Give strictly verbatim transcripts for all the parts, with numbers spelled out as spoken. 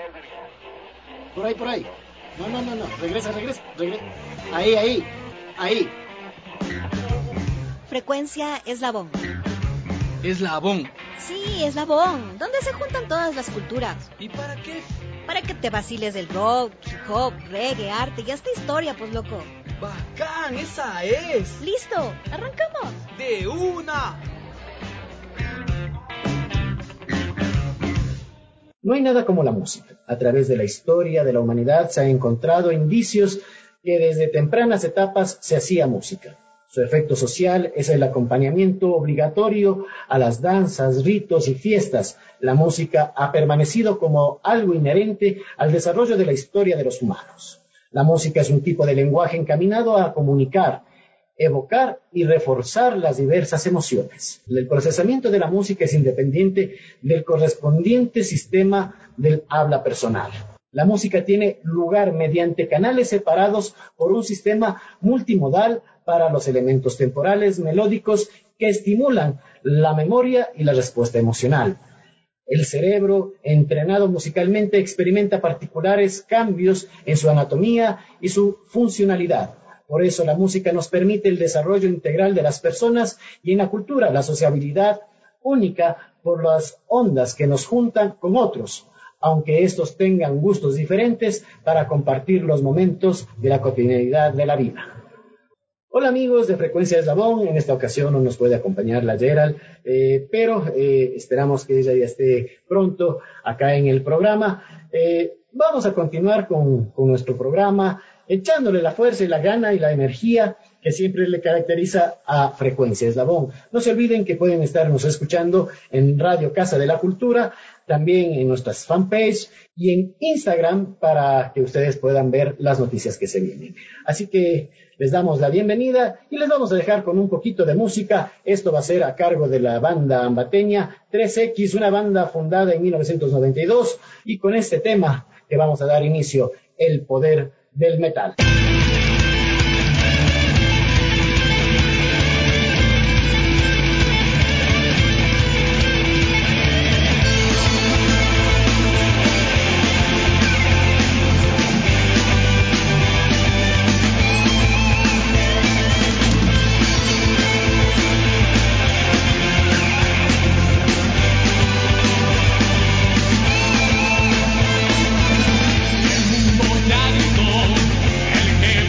Por ahí, por ahí. No, no, no, no. Regresa, regresa, regresa. Ahí, ahí, ahí. Frecuencia Eslabón. Eslabón. Sí, Eslabón. ¿Dónde se juntan todas las culturas? ¿Y para qué? Para que te vaciles del rock, hip hop, reggae, arte y hasta historia, pues loco. ¡Bacán! ¡Esa es! ¡Listo! ¡Arrancamos! ¡De una! No hay nada como la música. A través de la historia de la humanidad se han encontrado indicios que desde tempranas etapas se hacía música. Su efecto social es el acompañamiento obligatorio a las danzas, ritos y fiestas. La música ha permanecido como algo inherente al desarrollo de la historia de los humanos. La música es un tipo de lenguaje encaminado a comunicar, evocar y reforzar las diversas emociones. El procesamiento de la música es independiente del correspondiente sistema del habla personal. La música tiene lugar mediante canales separados por un sistema multimodal para los elementos temporales melódicos que estimulan la memoria y la respuesta emocional. El cerebro, entrenado musicalmente, experimenta particulares cambios en su anatomía y su funcionalidad. Por eso la música nos permite el desarrollo integral de las personas y en la cultura la sociabilidad única por las ondas que nos juntan con otros, aunque estos tengan gustos diferentes para compartir los momentos de la cotidianidad de la vida. Hola amigos de Frecuencia Eslabón, en esta ocasión no nos puede acompañar la Gerald, eh, pero eh, esperamos que ella ya esté pronto acá en el programa. Eh, vamos a continuar con, con nuestro programa, echándole la fuerza y la gana y la energía que siempre le caracteriza a Frecuencia Eslabón. No se olviden que pueden estarnos escuchando en Radio Casa de la Cultura, también en nuestras fanpage y en Instagram para que ustedes puedan ver las noticias que se vienen. Así que les damos la bienvenida y les vamos a dejar con un poquito de música. Esto va a ser a cargo de la banda ambateña tres equis, una banda fundada en mil novecientos noventa y dos, y con este tema que vamos a dar inicio, El Poder del Metal. El mundo ya gritó, el que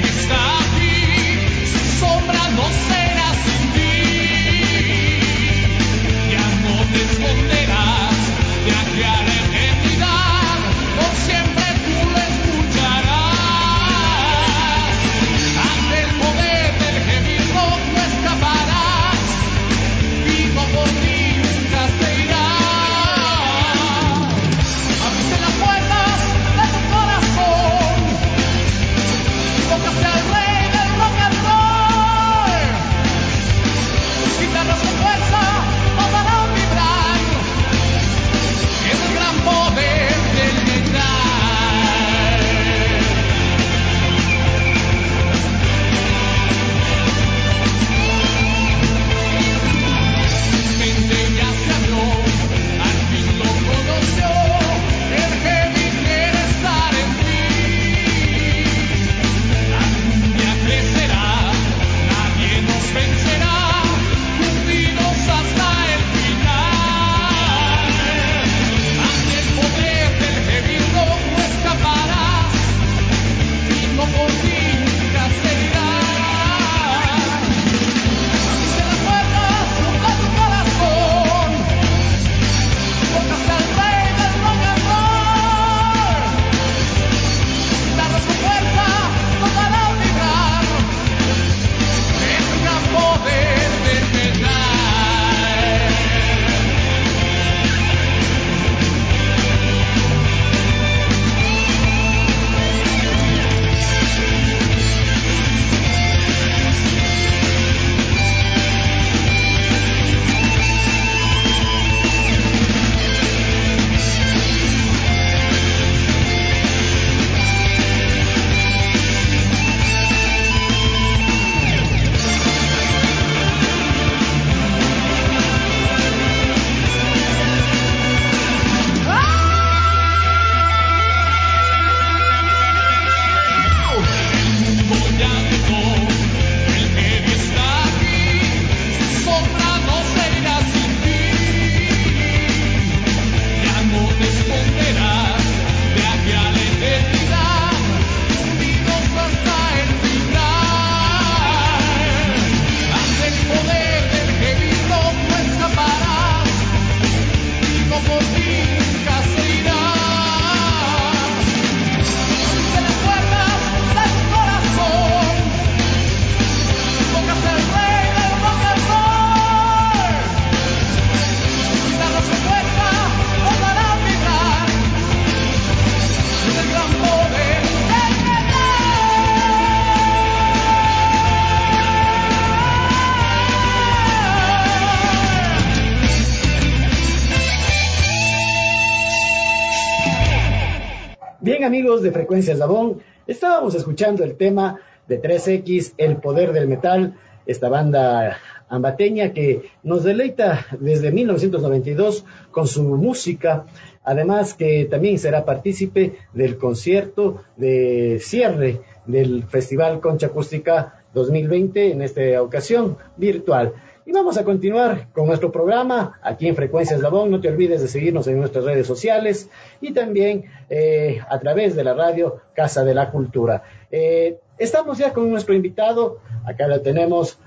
Bien, amigos de Frecuencias Dabón, estábamos escuchando el tema de tres equis, El Poder del Metal, esta banda ambateña que nos deleita desde mil novecientos noventa y dos con su música, además que también será partícipe del concierto de cierre del Festival Concha Acústica dos mil veinte, en esta ocasión virtual. Y vamos a continuar con nuestro programa aquí en Frecuencias Dabón. No te olvides de seguirnos en nuestras redes sociales y también eh, a través de la radio Casa de la Cultura. Eh, estamos ya con nuestro invitado. Acá lo tenemos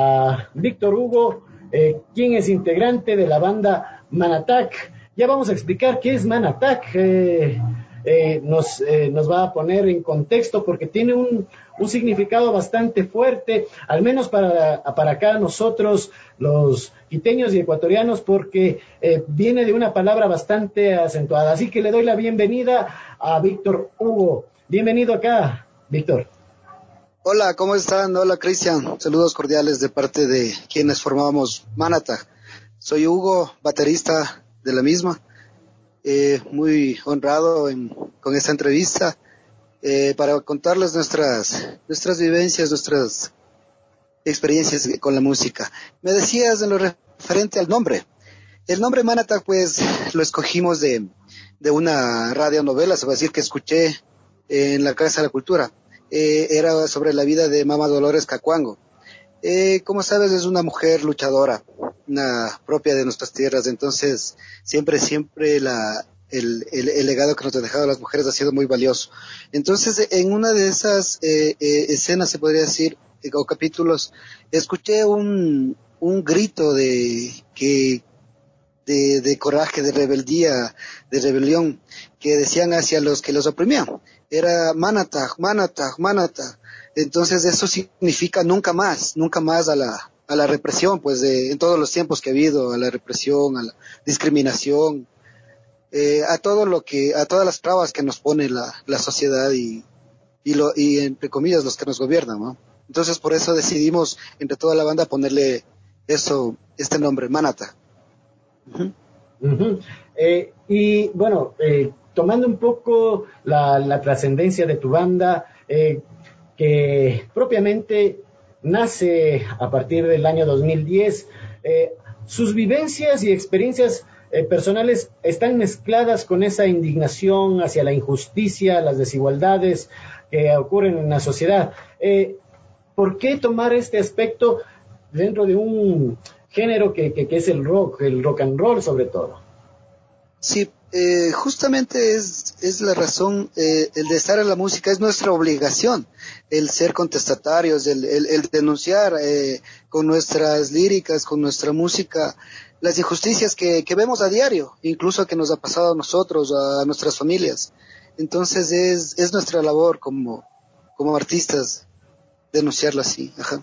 a Víctor Hugo, eh, quien es integrante de la banda Manatac. Ya vamos a explicar qué es Manatac. Eh, eh, nos, eh, nos va a poner en contexto porque tiene un, un significado bastante fuerte, al menos para, para acá nosotros, los quiteños y ecuatorianos, porque eh, viene de una palabra bastante acentuada. Así que le doy la bienvenida a Víctor Hugo. Bienvenido acá, Víctor. Hola, ¿cómo están? Hola, Cristian. Saludos cordiales de parte de quienes formamos Manatac. Soy Hugo, baterista de la misma. Eh, muy honrado en, con esta entrevista eh, para contarles nuestras, nuestras vivencias, nuestras experiencias con la música. Me decías en lo referente al nombre. El nombre Manatac, pues, lo escogimos de, de una radionovela, se va a decir, que escuché en la Casa de la Cultura. Eh, era sobre la vida de Mama Dolores Cacuango. Eh, como sabes, es una mujer luchadora, una propia de nuestras tierras, entonces siempre, siempre la, el, el, el legado que nos han dejado las mujeres ha sido muy valioso. Entonces, en una de esas eh, eh, escenas, se podría decir, eh, o capítulos, escuché un, un grito de, que, de, de coraje, de rebeldía, de rebelión, que decían hacia los que los oprimían. Era Manatac, Manatac, Manatac. Entonces eso significa nunca más, nunca más a la, a la represión, pues de, en todos los tiempos que ha habido, a la represión, a la discriminación, eh, a todo lo que, a todas las trabas que nos pone la, la sociedad y, y lo, y entre comillas los que nos gobiernan, ¿no? Entonces por eso decidimos entre toda la banda ponerle eso, este nombre, Manatac. Uh-huh. Uh-huh. Eh, y bueno, eh, tomando un poco la, la trascendencia de tu banda, eh, que propiamente nace a partir del año dos mil diez, eh, sus vivencias y experiencias eh, personales están mezcladas con esa indignación hacia la injusticia, las desigualdades que ocurren en la sociedad. Eh, ¿Por qué tomar este aspecto dentro de un género que, que, que es el rock, el rock and roll sobre todo? Sí, eh, justamente es, es la razón, eh, el de estar en la música es nuestra obligación, el ser contestatarios, el, el, el denunciar eh, con nuestras líricas, con nuestra música, las injusticias que, que vemos a diario, incluso que nos ha pasado a nosotros, a nuestras familias. Entonces es, es nuestra labor como, como artistas denunciarlo así. Ajá.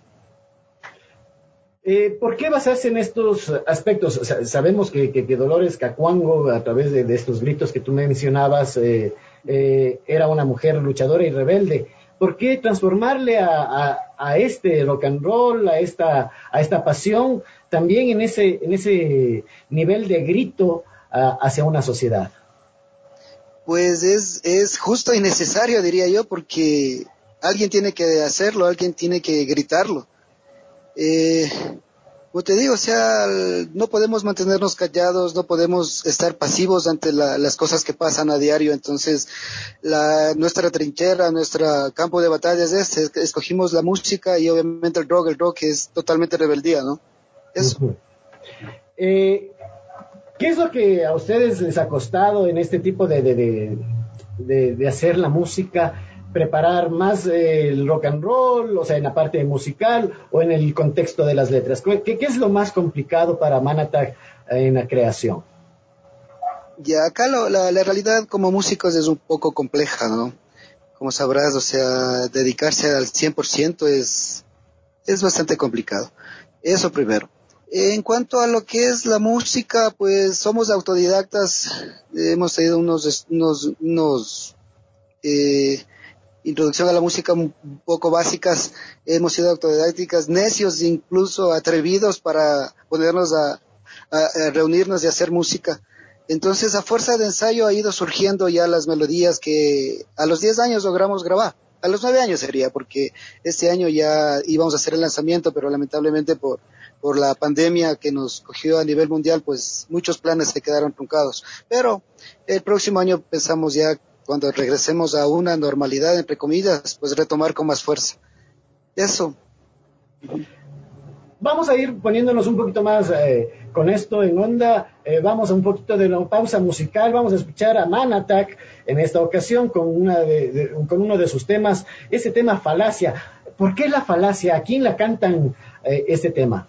Eh, ¿Por qué basarse en estos aspectos? O sea, sabemos que, que, que Dolores Cacuango, a través de, de estos gritos que tú mencionabas, eh, eh, era una mujer luchadora y rebelde. ¿Por qué transformarle a, a, a este rock and roll, a esta, a esta pasión, también en ese, en ese nivel de grito a, hacia una sociedad? Pues es, es justo y necesario, diría yo, porque alguien tiene que hacerlo, alguien tiene que gritarlo. Eh, como te digo, o sea, no podemos mantenernos callados, no podemos estar pasivos ante la, las cosas que pasan a diario. Entonces, la, nuestra trinchera, nuestro campo de batalla es este, escogimos la música y obviamente el rock, el rock es totalmente rebeldía, ¿no? Eso. Uh-huh. Eh, ¿Qué es lo que a ustedes les ha costado en este tipo de, de, de, de, de hacer la música? ¿Preparar más eh, el rock and roll, o sea, en la parte musical o en el contexto de las letras? ¿Qué, qué es lo más complicado para Manatac eh, en la creación? Ya, acá lo, la, la realidad como músicos es un poco compleja, ¿no? Como sabrás, o sea, dedicarse al cien por ciento es, es bastante complicado. Eso primero. En cuanto a lo que es la música, pues somos autodidactas, hemos tenido unos, unos, unos eh, introducción a la música un poco básicas, hemos sido autodidácticas, necios, incluso atrevidos para ponernos a, a, a reunirnos y hacer música. Entonces, a fuerza de ensayo ha ido surgiendo ya las melodías que a los diez años logramos grabar. A los nueve años sería, porque este año ya íbamos a hacer el lanzamiento, pero lamentablemente por, por la pandemia que nos cogió a nivel mundial, pues muchos planes se quedaron truncados. Pero el próximo año pensamos ya, cuando regresemos a una normalidad, entre comillas, pues retomar con más fuerza. Eso. Vamos a ir poniéndonos un poquito más eh, con esto en onda. Eh, vamos a un poquito de una pausa musical. Vamos a escuchar a Man Attack en esta ocasión con, una de, de, con uno de sus temas, ese tema Falacia. ¿Por qué la falacia? ¿A quién la cantan eh, este tema?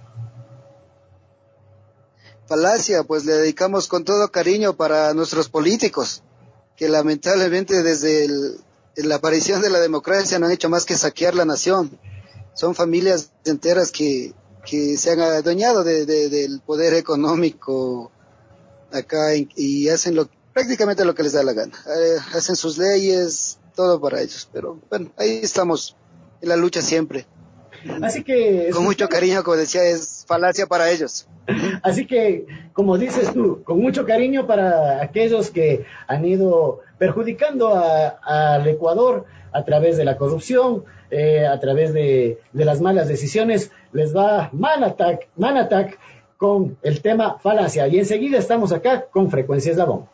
Falacia, pues le dedicamos con todo cariño para nuestros políticos, que lamentablemente desde el, la aparición de la democracia no han hecho más que saquear la nación. Son familias enteras que que se han adueñado de, de, del poder económico acá en, y hacen lo, prácticamente lo que les da la gana. Eh, hacen sus leyes, todo para ellos. Pero bueno, ahí estamos en la lucha siempre. Así que con mucho cariño, como decía, es falacia para ellos. Así que, como dices tú, con mucho cariño para aquellos que han ido perjudicando al Ecuador a través de la corrupción, eh, a través de, de las malas decisiones, les va Man Attack, Man Attack con el tema falacia. Y enseguida estamos acá con Frecuencias Dabón.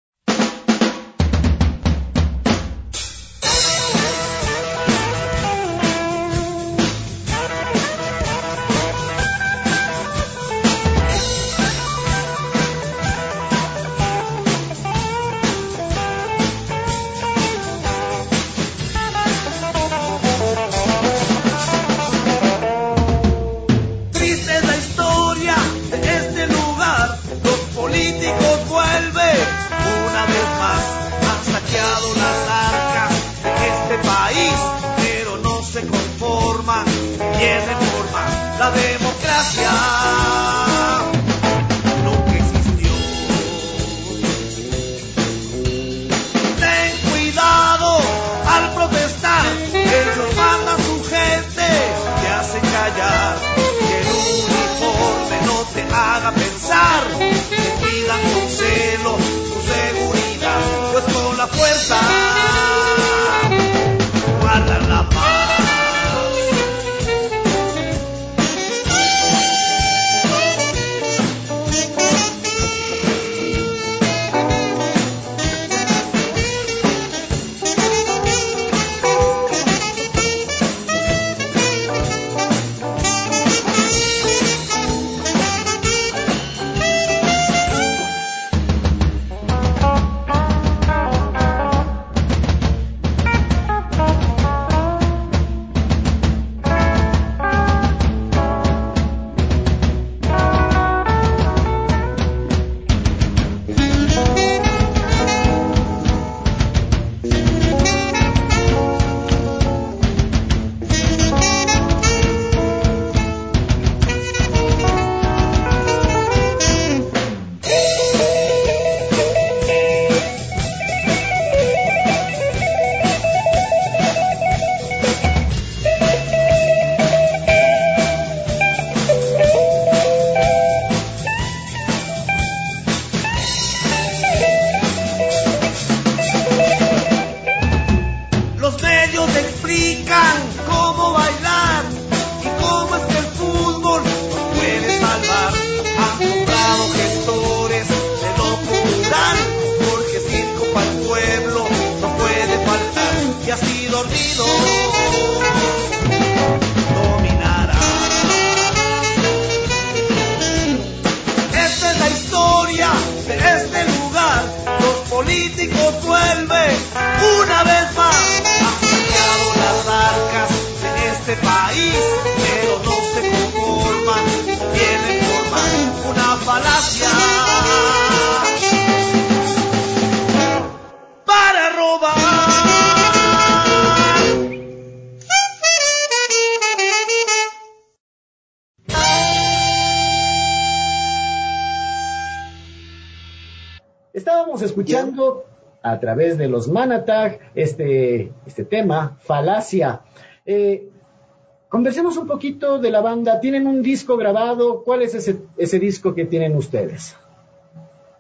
Estábamos escuchando a través de los Man Attack este, este tema, Falacia. Eh, conversemos un poquito de la banda. ¿Tienen un disco grabado? ¿Cuál es ese, ese disco que tienen ustedes?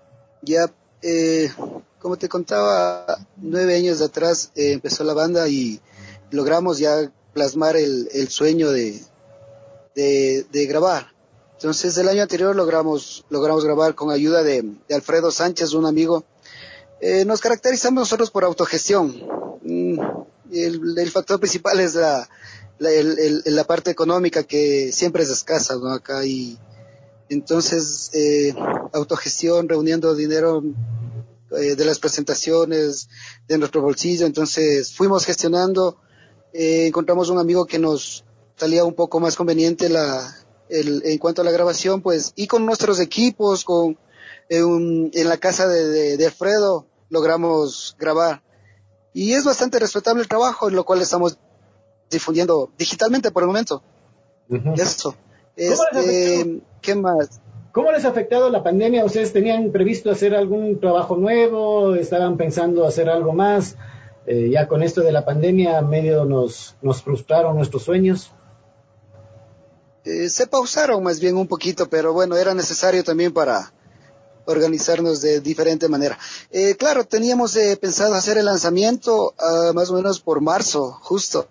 Ya, eh, como te contaba, nueve años atrás eh, empezó la banda y logramos ya plasmar el, el sueño de, de, de grabar. Entonces el año anterior logramos, logramos grabar con ayuda de, de Alfredo Sánchez, un amigo. Eh, nos caracterizamos nosotros por autogestión. Mm, el, el factor principal es la, la, el, el, la parte económica, que siempre es escasa, ¿no? Acá, y entonces eh, autogestión, reuniendo dinero eh, de las presentaciones, de nuestro bolsillo. Entonces fuimos gestionando, eh, encontramos un amigo que nos salía un poco más conveniente la, el, en cuanto a la grabación, pues, y con nuestros equipos, con eh, un, en la casa de, de, de Alfredo logramos grabar. Y es bastante respetable el trabajo, en lo cual estamos difundiendo digitalmente por el momento. Uh-huh. Eso. ¿Cómo les Este, ¿qué más? ¿Cómo les ha afectado la pandemia? ¿Ustedes tenían previsto hacer algún trabajo nuevo? ¿Estaban pensando hacer algo más? Eh, ya con esto de la pandemia medio nos, nos frustraron nuestros sueños. Eh, se pausaron más bien un poquito, pero bueno, era necesario también para organizarnos de diferente manera. Eh, claro, teníamos eh, pensado hacer el lanzamiento uh, más o menos por marzo, justo.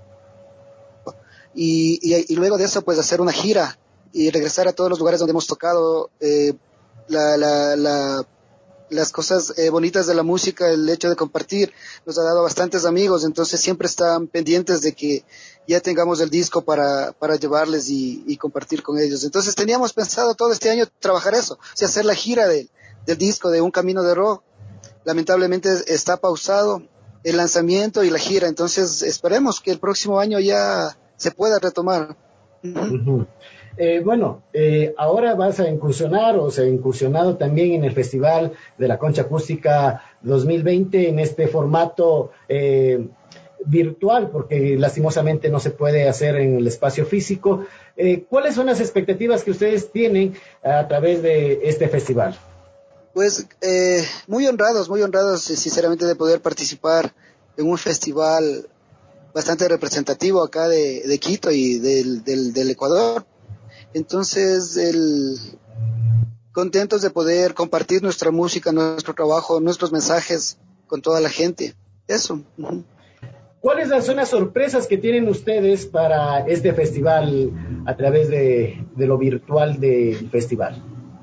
Y, y, y luego de eso, pues hacer una gira y regresar a todos los lugares donde hemos tocado, eh, la, la, la, las cosas eh, bonitas de la música, el hecho de compartir, nos ha dado bastantes amigos, entonces siempre están pendientes de que ya tengamos el disco para, para llevarles y, y compartir con ellos. Entonces teníamos pensado todo este año trabajar eso, o sea, hacer la gira de, del disco de Un Camino de Rock. Lamentablemente está pausado el lanzamiento y la gira, entonces esperemos que el próximo año ya se pueda retomar. Uh-huh. Uh-huh. Eh, bueno, eh, ahora vas a incursionar o se ha incursionado también en el Festival de la Concha Acústica dos mil veinte en este formato eh, virtual, porque lastimosamente no se puede hacer en el espacio físico. Eh, ¿Cuáles son las expectativas que ustedes tienen a través de este festival? Pues eh, muy honrados, muy honrados sinceramente de poder participar en un festival bastante representativo acá de, de Quito y del, del, del Ecuador. Entonces, el, contentos de poder compartir nuestra música, nuestro trabajo, nuestros mensajes con toda la gente. Eso. Uh-huh. ¿Cuáles son las sorpresas que tienen ustedes para este festival a través de, de lo virtual del festival?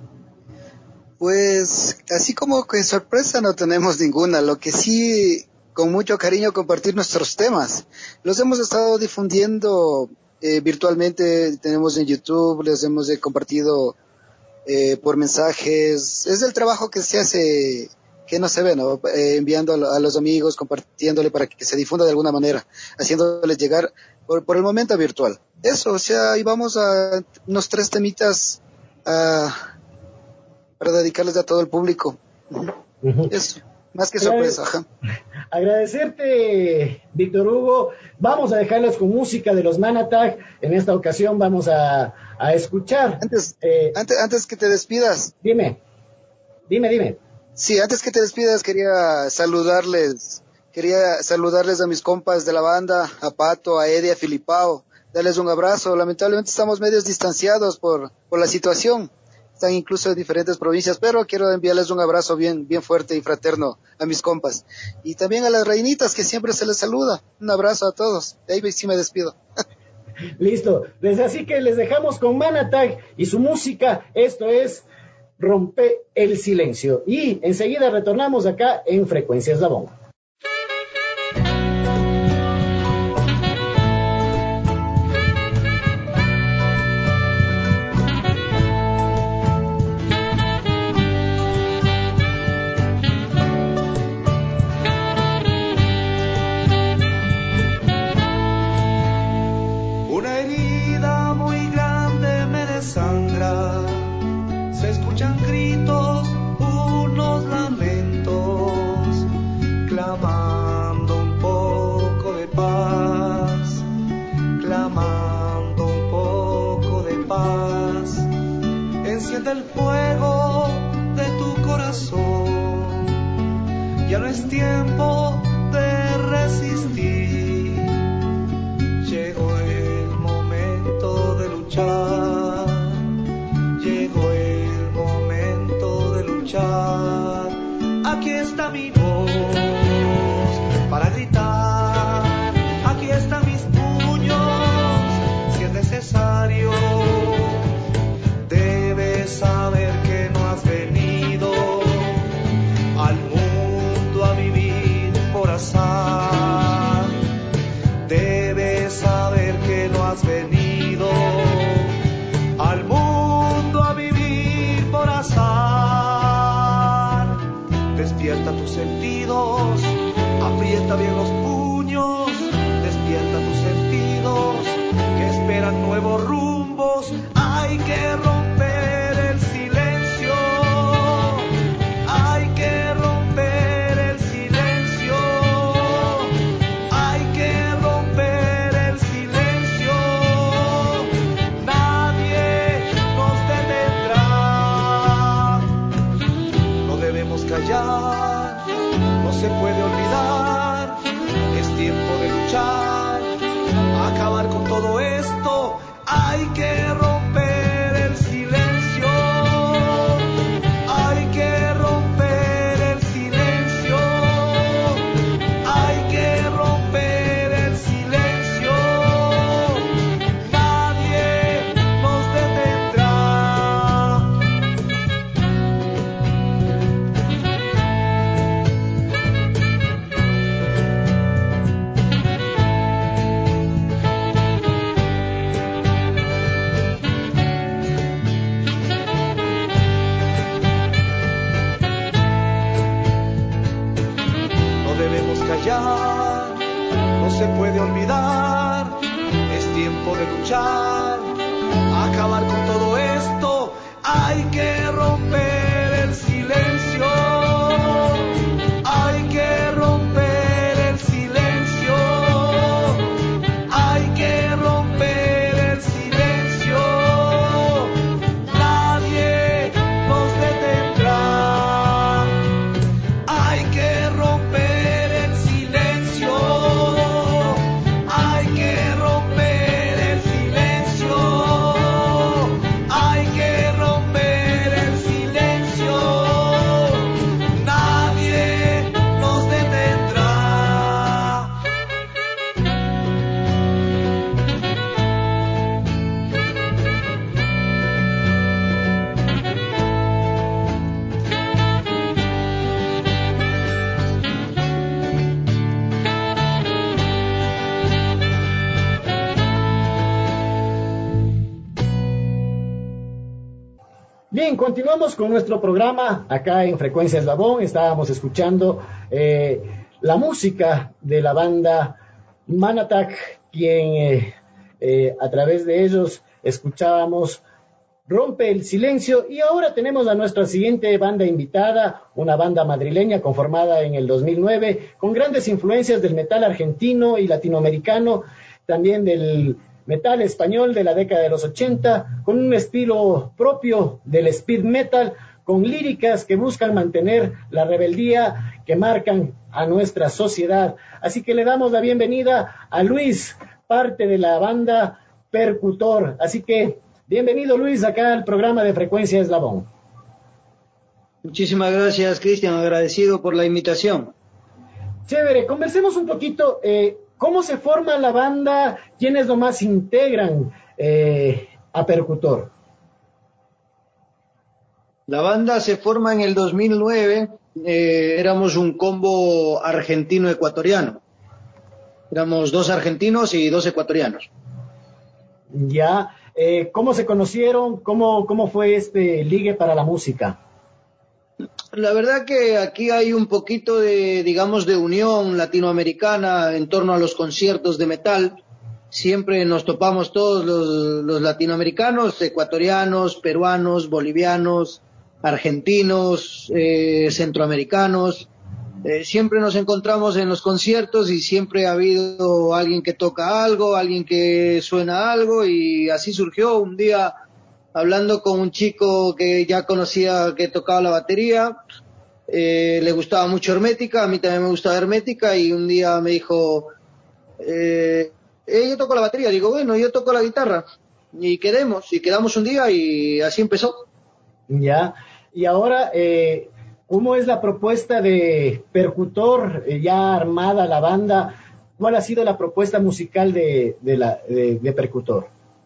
Pues, así como que sorpresa no tenemos ninguna. Lo que sí, con mucho cariño, compartir nuestros temas. Los hemos estado difundiendo Eh, virtualmente, tenemos en YouTube, les hemos eh, compartido eh, por mensajes. Es el trabajo que se hace, que no se ve, ¿no? Eh, enviando a, lo, a los amigos, compartiéndole para que se difunda de alguna manera, haciéndoles llegar por, por el momento virtual. Eso, o sea, ahí vamos a unos tres temitas uh, para dedicarles a todo el público. Uh-huh. Eso. Más que sorpresa, ajá. Agradecerte, Víctor Hugo. Vamos a dejarlos con música de los Manatag. En esta ocasión vamos a, a escuchar. Antes, eh, antes, antes que te despidas. Dime, dime, dime. Sí, antes que te despidas quería saludarles, quería saludarles a mis compas de la banda, a Pato, a Eddie, a Filipao, darles un abrazo. Lamentablemente estamos medios distanciados por, por la situación. Están incluso en diferentes provincias, pero quiero enviarles un abrazo bien, bien fuerte y fraterno a mis compas. Y también a las reinitas, que siempre se les saluda. Un abrazo a todos. De ahí sí me despido. Listo. Desde así que les dejamos con Manatag y su música. Esto es Rompe el Silencio. Y enseguida retornamos acá en Frecuencias Dabón. El fuego de tu corazón, ya no es tiempo de resistir, llegó el momento de luchar, llegó el momento de luchar. está mi voz para gritar. Aquí están mis puños, si es necesario. Debes saber que no has venido al mundo a vivir por azar. Debes saber que no has venido al mundo a vivir por azar. Despierta tus sentidos, aprieta bien los puños. Despierta tus sentidos, que esperan nuevos rumbos. Hay que romper el silencio. Hay que romper el silencio. Hay que romper el silencio. Nadie nos detendrá. No debemos callar, no se puede olvidar. Es tiempo de luchar, acabar con todo esto. Hay que romper el silencio. Hay que romper el silencio. Hay que romper el silencio. Nadie nos detendrá. No debemos callar, no se puede olvidar. Es tiempo de luchar, acabar con todo esto. Hay que romper el silencio. Hay que romper el silencio. Hay que romper el silencio. Nadie nos detendrá. Hay que romper el silencio. Hay que romper el silencio. Hay que romper el silencio. Nadie nos detendrá. Bien, continuamos con nuestro programa acá en Frecuencia Eslabón. Estábamos escuchando eh, la música de la banda Manatak, quien eh, eh, a través de ellos escuchábamos Rompe el Silencio. Y ahora tenemos a nuestra siguiente banda invitada, una banda madrileña conformada en el dos mil nueve, con grandes influencias del metal argentino y latinoamericano, también del metal español de la década de los ochenta, con un estilo propio del speed metal, con líricas que buscan mantener la rebeldía que marcan a nuestra sociedad. Así que le damos la bienvenida a Luis, parte de la banda Percutor. Así que bienvenido, Luis, acá al programa de Frecuencia Eslabón. Muchísimas gracias, Cristian, agradecido por la invitación. Chévere, conversemos un poquito, eh, ¿cómo se forma la banda? ¿Quiénes nomás integran eh, a Percutor? La banda se forma en el dos mil nueve, eh, éramos un combo argentino-ecuatoriano. Éramos dos argentinos y dos ecuatorianos. Ya, eh, ¿cómo se conocieron? ¿Cómo, cómo fue este ligue para la música? La verdad que aquí hay un poquito de, digamos, de unión latinoamericana en torno a los conciertos de metal. Siempre nos topamos todos los, los latinoamericanos, ecuatorianos, peruanos, bolivianos, argentinos, eh, centroamericanos. Eh, siempre nos encontramos en los conciertos y siempre ha habido alguien que toca algo, alguien que suena algo, y así surgió un día hablando con un chico que ya conocía, que tocaba la batería. Eh, le gustaba mucho Hermética, a mí también me gustaba Hermética, y un día me dijo, eh, eh, yo toco la batería, digo, bueno, yo toco la guitarra, y quedemos, y quedamos un día y así empezó. Ya, y ahora, eh, ¿cómo es la propuesta de Percutor, eh, ya armada la banda? ¿Cuál ha sido la propuesta musical de, de, la, de, de Percutor?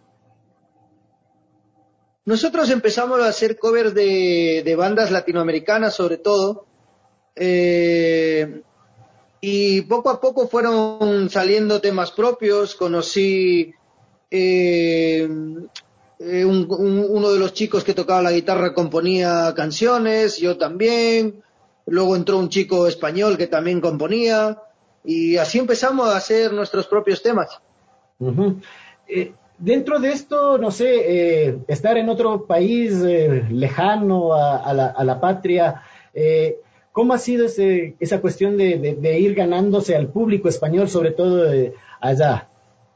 Nosotros empezamos a hacer covers de, de bandas latinoamericanas, sobre todo, eh, y poco a poco fueron saliendo temas propios. Conocí eh, eh, un, un, uno de los chicos que tocaba la guitarra componía canciones, yo también. Luego entró un chico español que también componía, y así empezamos a hacer nuestros propios temas. Uh-huh. Eh, dentro de esto, no sé, eh, estar en otro país eh, lejano a, a, la, a la patria, eh, ¿cómo ha sido ese, esa cuestión de, de, de ir ganándose al público español, sobre todo eh, allá?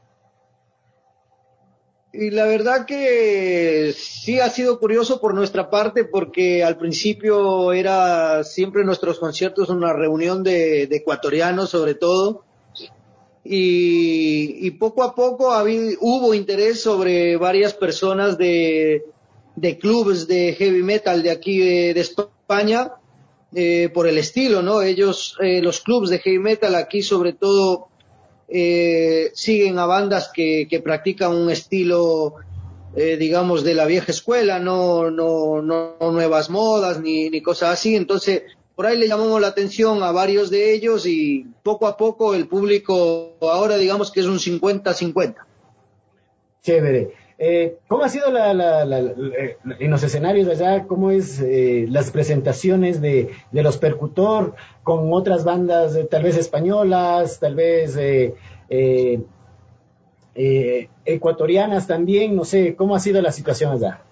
Y la verdad que sí ha sido curioso por nuestra parte, porque al principio era siempre nuestros conciertos una reunión de, de ecuatorianos sobre todo, y, y poco a poco había, hubo interés sobre varias personas de, de clubes de heavy metal de aquí de, de España, eh, por el estilo, ¿no? Ellos, eh, los clubes de heavy metal aquí sobre todo, Eh, siguen a bandas que, que practican un estilo, eh, digamos, de la vieja escuela, no, no, no nuevas modas ni, ni cosas así. Entonces, por ahí le llamamos la atención a varios de ellos, y poco a poco el público ahora, digamos que es un cincuenta cincuenta. Chévere. Eh, ¿Cómo ha sido la, la, la, la, en los escenarios de allá? ¿Cómo es eh, las presentaciones de, de los Percutor con otras bandas, eh, tal vez españolas, tal vez eh, eh, eh, ecuatorianas también? No sé, ¿cómo ha sido la situación allá?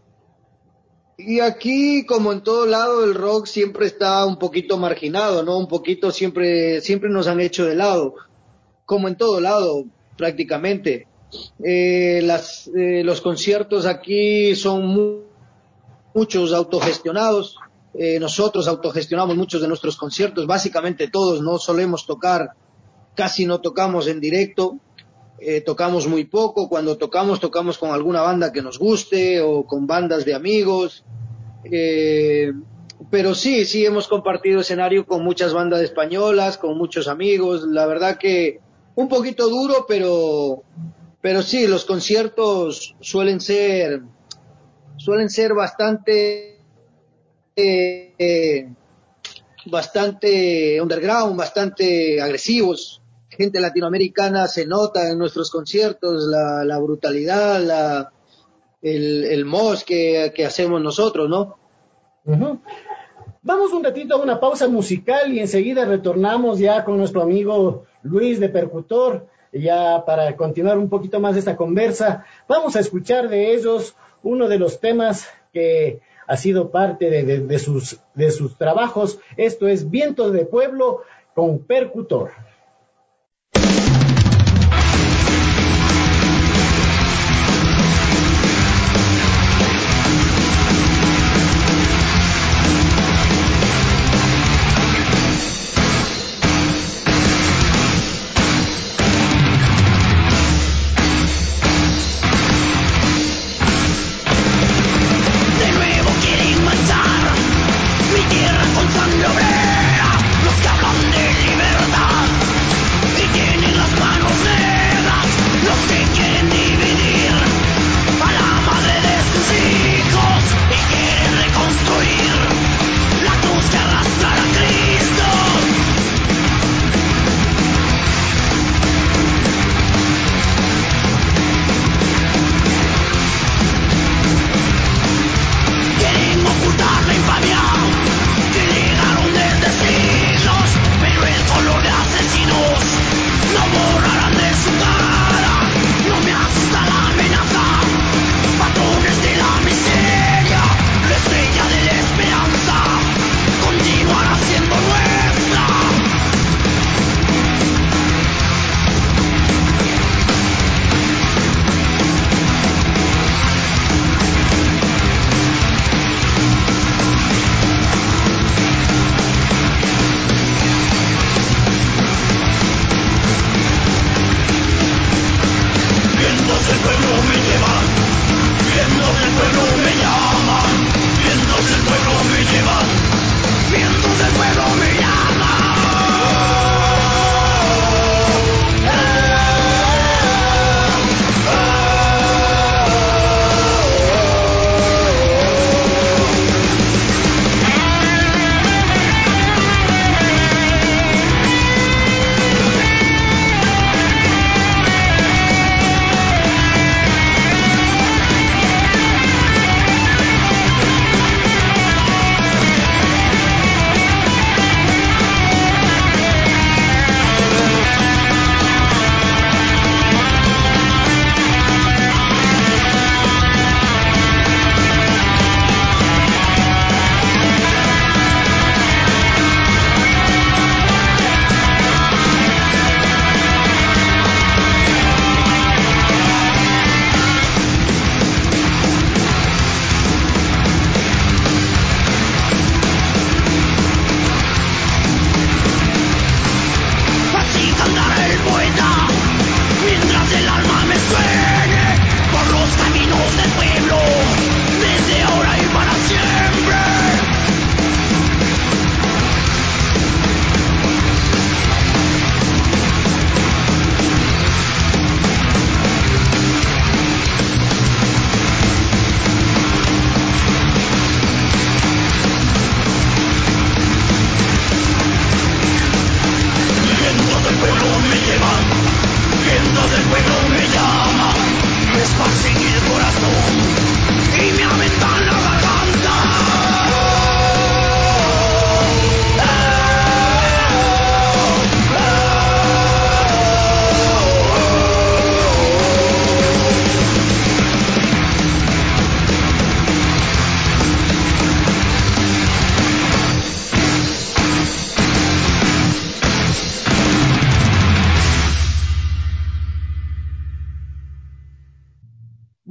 Y aquí, como en todo lado, el rock siempre está un poquito marginado, ¿no? Un poquito siempre, siempre nos han hecho de lado, como en todo lado, prácticamente. Eh, las, eh, los conciertos aquí son mu muchos autogestionados. Eh, nosotros autogestionamos muchos de nuestros conciertos, básicamente todos. No solemos tocar, casi no tocamos en directo, eh, tocamos muy poco. Cuando tocamos, tocamos con alguna banda que nos guste o con bandas de amigos. Eh, pero sí, sí hemos compartido escenario con muchas bandas españolas, con muchos amigos. La verdad que un poquito duro, pero Pero sí, los conciertos suelen ser, suelen ser bastante, eh, eh, bastante underground, bastante agresivos. Gente latinoamericana se nota en nuestros conciertos, la, la brutalidad, la, el, el mosh que, que hacemos nosotros, ¿no? Uh-huh. Vamos un ratito a una pausa musical y enseguida retornamos ya con nuestro amigo Luis de Percutor, ya para continuar un poquito más de esta conversa. Vamos a escuchar de ellos uno de los temas que ha sido parte de, de, de, sus, de sus trabajos. Esto es Vientos de Pueblo con Percutor. Tierra con sangre obrera, los que hablan de libertad.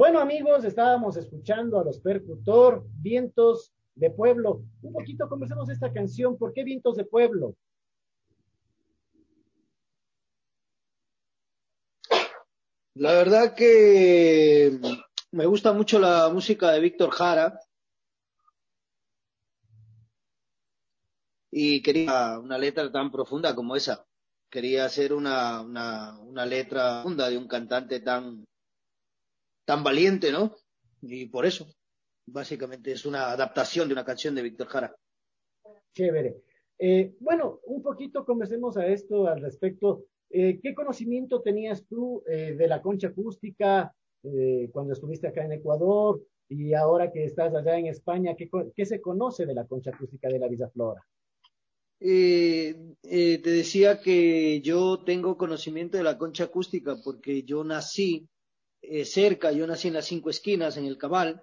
Bueno, amigos, estábamos escuchando a los Percutor, Vientos de Pueblo. Un poquito conversemos esta canción. ¿Por qué Vientos de Pueblo? La verdad que me gusta mucho la música de Víctor Jara y quería una letra tan profunda como esa. Quería hacer una, una, una letra profunda de un cantante tan, tan valiente, ¿no? Y por eso, básicamente es una adaptación de una canción de Víctor Jara. Chévere. Eh, bueno, un poquito conversemos a esto al respecto. Eh, ¿qué conocimiento tenías tú eh, de la concha acústica eh, cuando estuviste acá en Ecuador y ahora que estás allá en España? ¿Qué, qué se conoce de la concha acústica de la Villa Flora? Eh, eh, te decía que yo tengo conocimiento de la concha acústica porque yo nací eh, cerca, yo nací en las Cinco Esquinas, en el Cabal,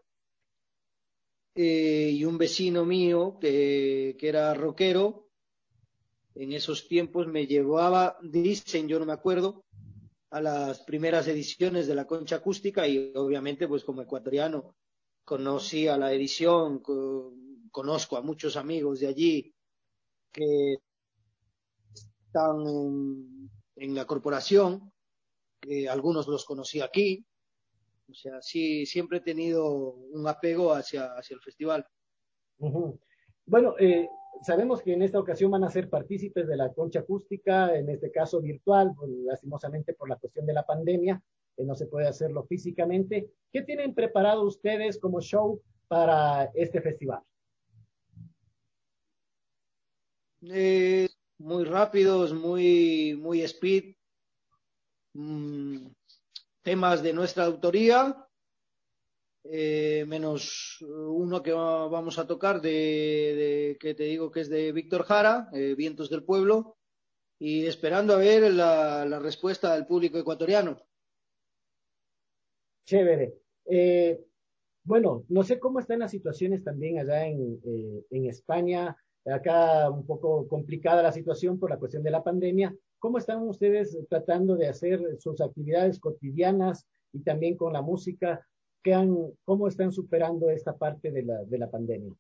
eh, y un vecino mío que, que era rockero, en esos tiempos me llevaba, dicen, yo no me acuerdo, a las primeras ediciones de la concha acústica y obviamente pues como ecuatoriano conocí a la edición, co- conozco a muchos amigos de allí que están en, en la corporación, que algunos los conocí aquí, o sea, sí, siempre he tenido un apego hacia, hacia el festival. Ujú. Bueno, eh, sabemos que en esta ocasión van a ser partícipes de la concha acústica, en este caso virtual, pues, lastimosamente por la cuestión de la pandemia, eh, no se puede hacerlo físicamente. ¿Qué tienen preparado ustedes como show para este festival? Eh, Muy rápidos, muy, muy speed, mm, temas de nuestra autoría, eh, menos uno que va- vamos a tocar de, de- que te digo que es de Víctor Jara, eh, Vientos del Pueblo, y esperando a ver la, la respuesta del público ecuatoriano. Chévere. Eh, Bueno, no sé cómo están las situaciones también allá en, eh, en España. Acá un poco complicada la situación por la cuestión de la pandemia. ¿Cómo están ustedes tratando de hacer sus actividades cotidianas y también con la música? ¿Qué han- ¿Cómo están superando esta parte de la, de la pandemia?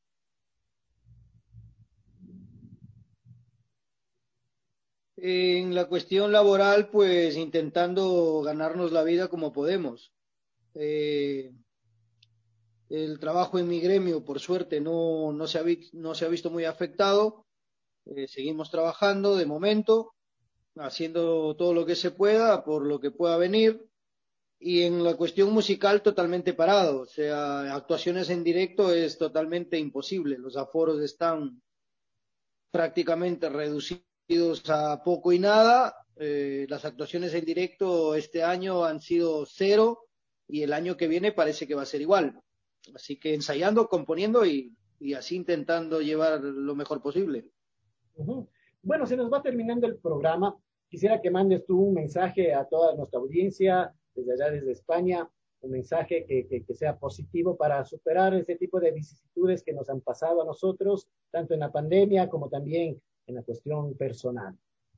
En la cuestión laboral, pues intentando ganarnos la vida como podemos. Eh, el trabajo en mi gremio, por suerte, no, no se ha, vi- no se ha visto muy afectado. Eh, seguimos trabajando de momento, haciendo todo lo que se pueda por lo que pueda venir. Y en la cuestión musical, totalmente parado. O sea, actuaciones en directo es totalmente imposible. Los aforos están prácticamente reducidos a poco y nada. Eh, las actuaciones en directo este año han sido cero y el año que viene parece que va a ser igual. Así que ensayando, componiendo y, y así intentando llevar lo mejor posible. Ujú. Bueno, se nos va terminando el programa. Quisiera que mandes tú un mensaje a toda nuestra audiencia, desde allá, desde España, un mensaje que, que, que sea positivo para superar ese tipo de vicisitudes que nos han pasado a nosotros, tanto en la pandemia como también en la cuestión personal.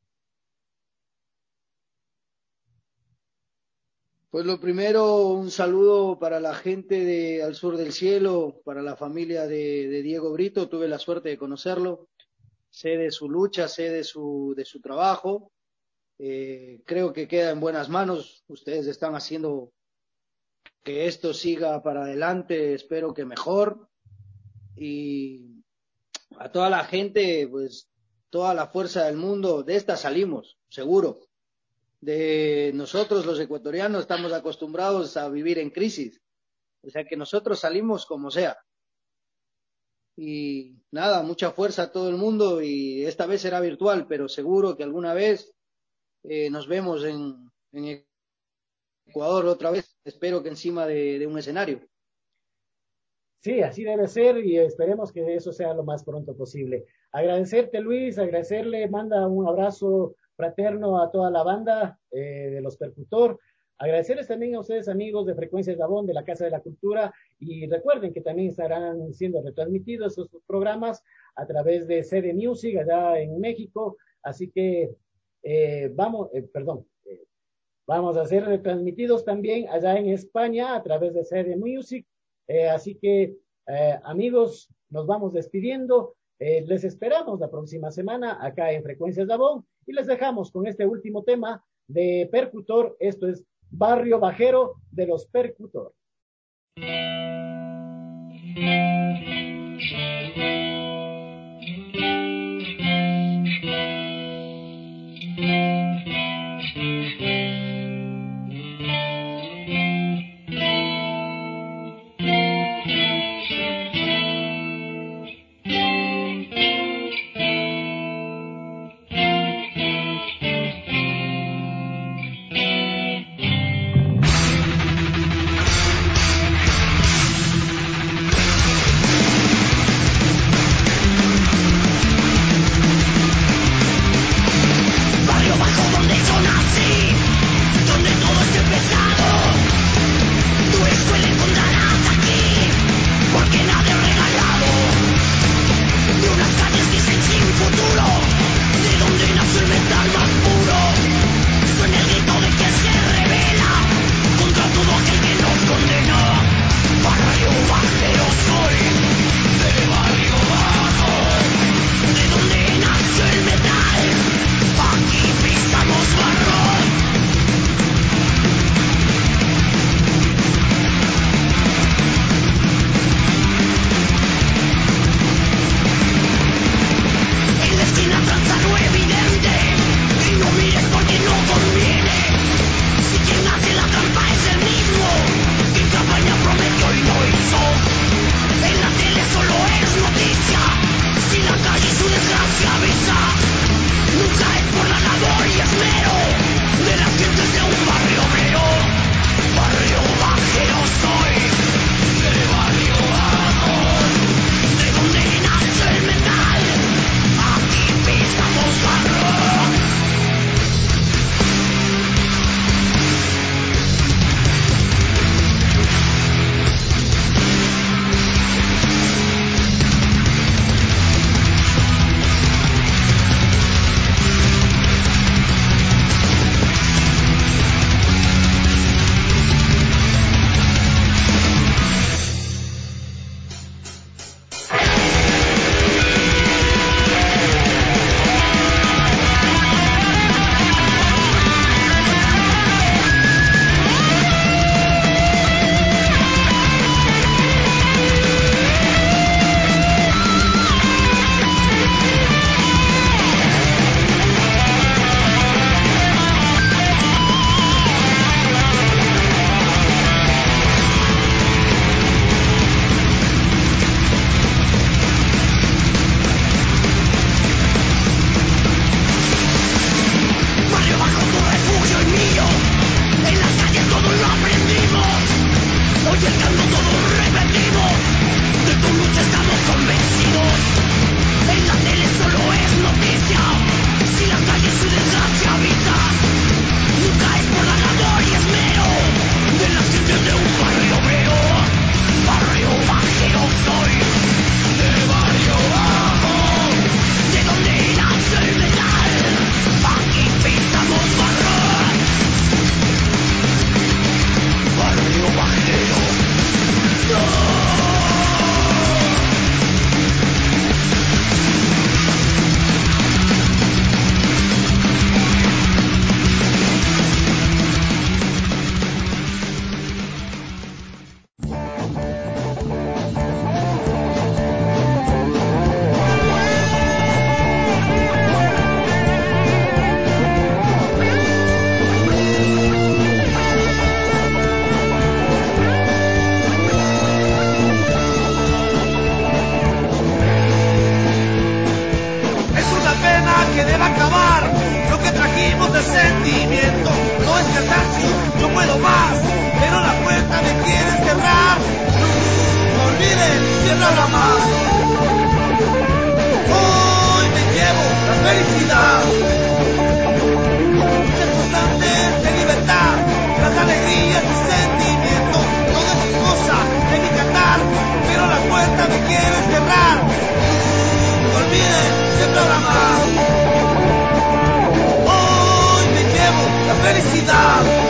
Pues lo primero, un saludo para la gente de Al Sur del Cielo, para la familia de, de Diego Brito. Tuve la suerte de conocerlo. Sé de su lucha, sé de su, de su trabajo. Eh, creo que queda en buenas manos. Ustedes están haciendo que esto siga para adelante. Espero que mejor. Y a toda la gente, pues toda la fuerza del mundo. De esta salimos, seguro. De nosotros los ecuatorianos estamos acostumbrados a vivir en crisis. O sea que nosotros salimos como sea. Y nada, mucha fuerza a todo el mundo y esta vez será virtual, pero seguro que alguna vez eh, nos vemos en, en Ecuador otra vez. Espero que encima de, de un escenario. Sí, así debe ser y esperemos que eso sea lo más pronto posible. Agradecerte, Luis, agradecerle, manda un abrazo fraterno a toda la banda eh, de los Percutor. Agradecerles también a ustedes, amigos de Frecuencia Eslabón, de la Casa de la Cultura, y recuerden que también estarán siendo retransmitidos estos programas a través de C D Music allá en México. Así que eh, vamos, eh, perdón, eh, Vamos a ser retransmitidos también allá en España a través de C D Music. Eh, así que, eh, amigos, nos vamos despidiendo. Eh, les esperamos la próxima semana acá en Frecuencias Dabón y les dejamos con este último tema de Percutor. Esto es Barrio Bajero de los Percutor. felicidad.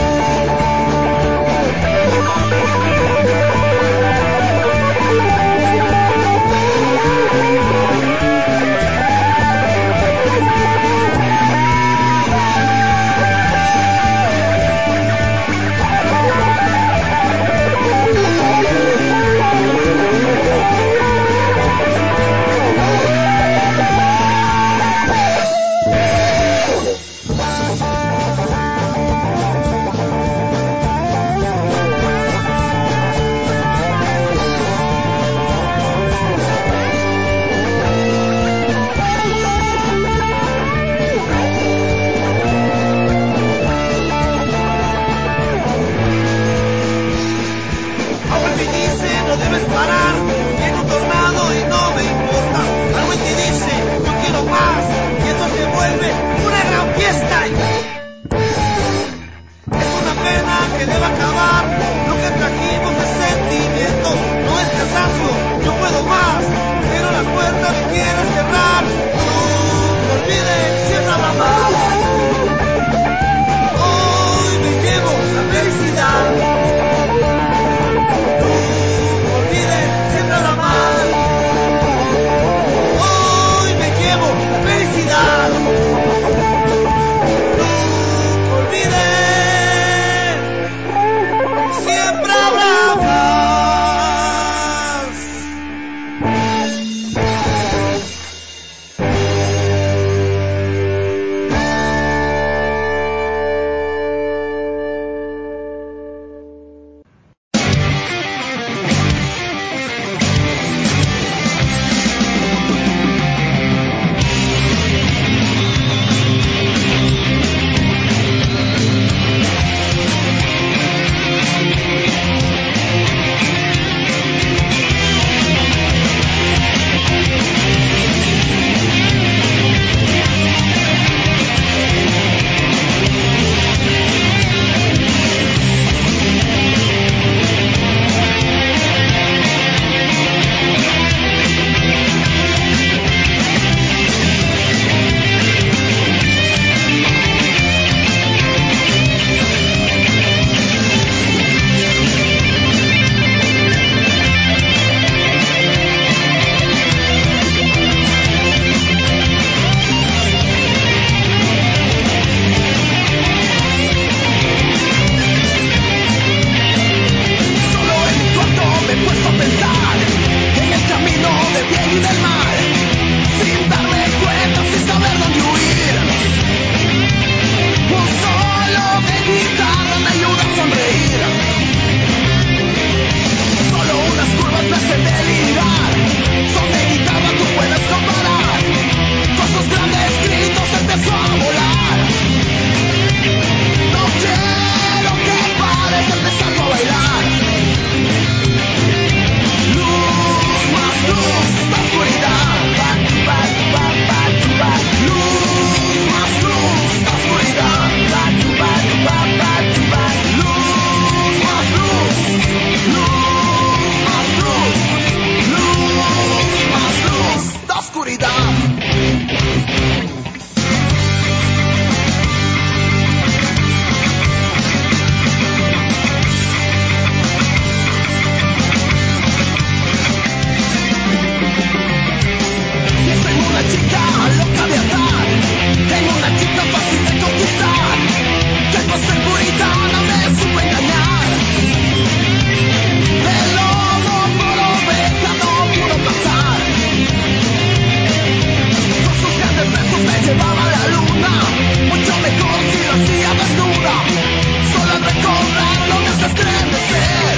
llevaba la luna. Mucho mejor si lo hacía desnuda. Solo al recordarlo me hace estremecer.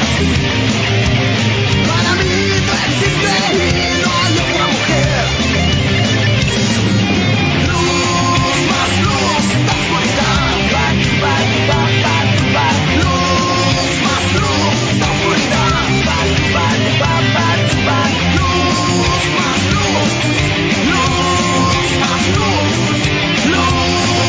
Para mí no existe y no hay otra mujer. Luz más luz, la oscuridad. Back to back, back, back to back. Luz más luz, la oscuridad. Back to back, back, back to back. Luz más luz, luz más luz, luz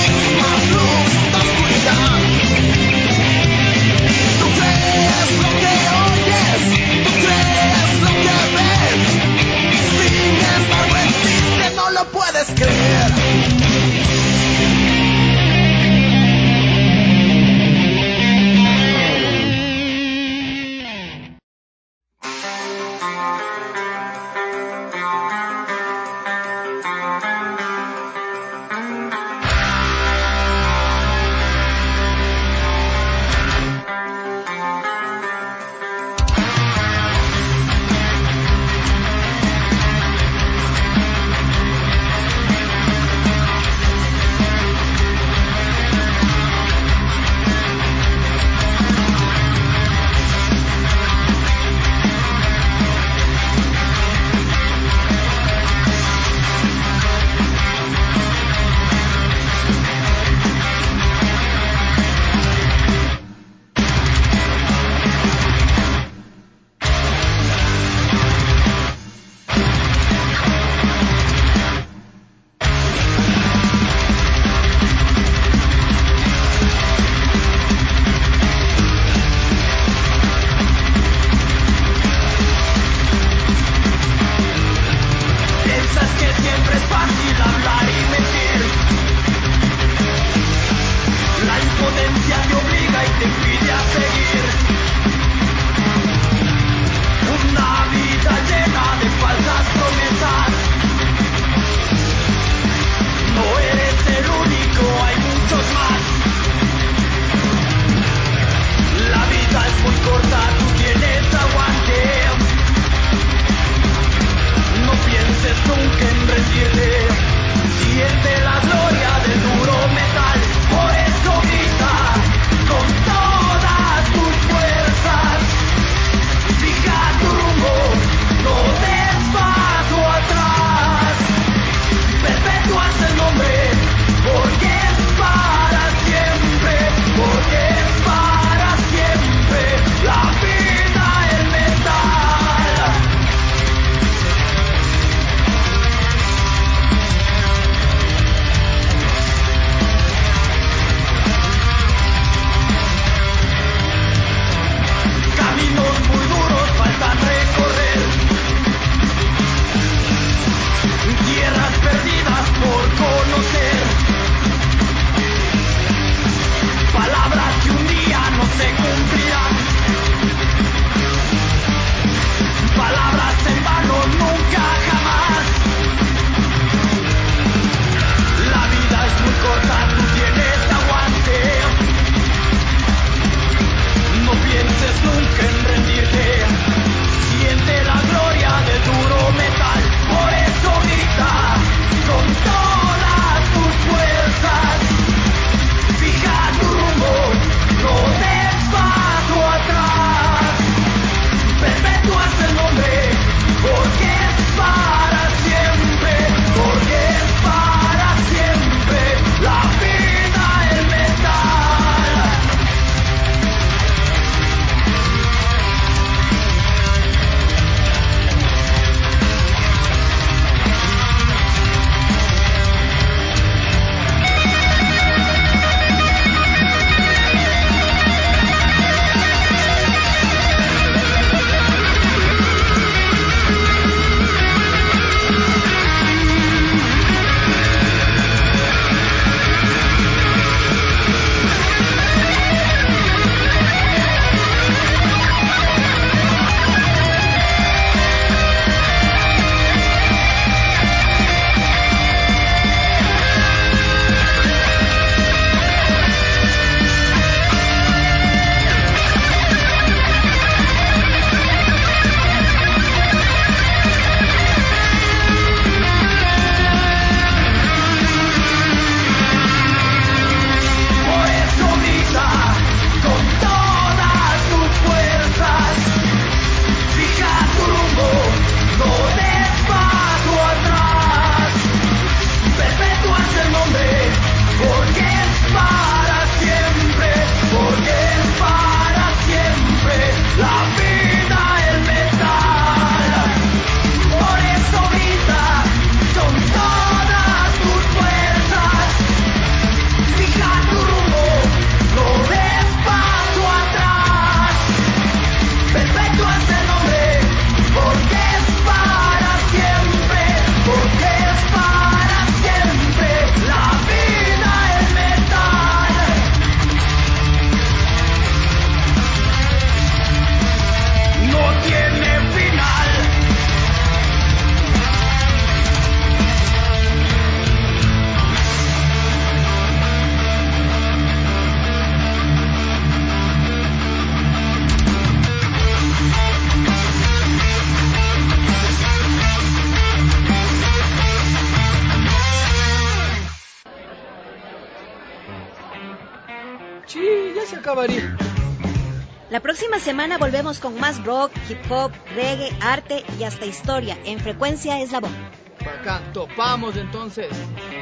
se acabaría. La próxima semana volvemos con más rock, hip hop, reggae, arte y hasta historia en Frecuencia Eslabón. Bacán, topamos entonces.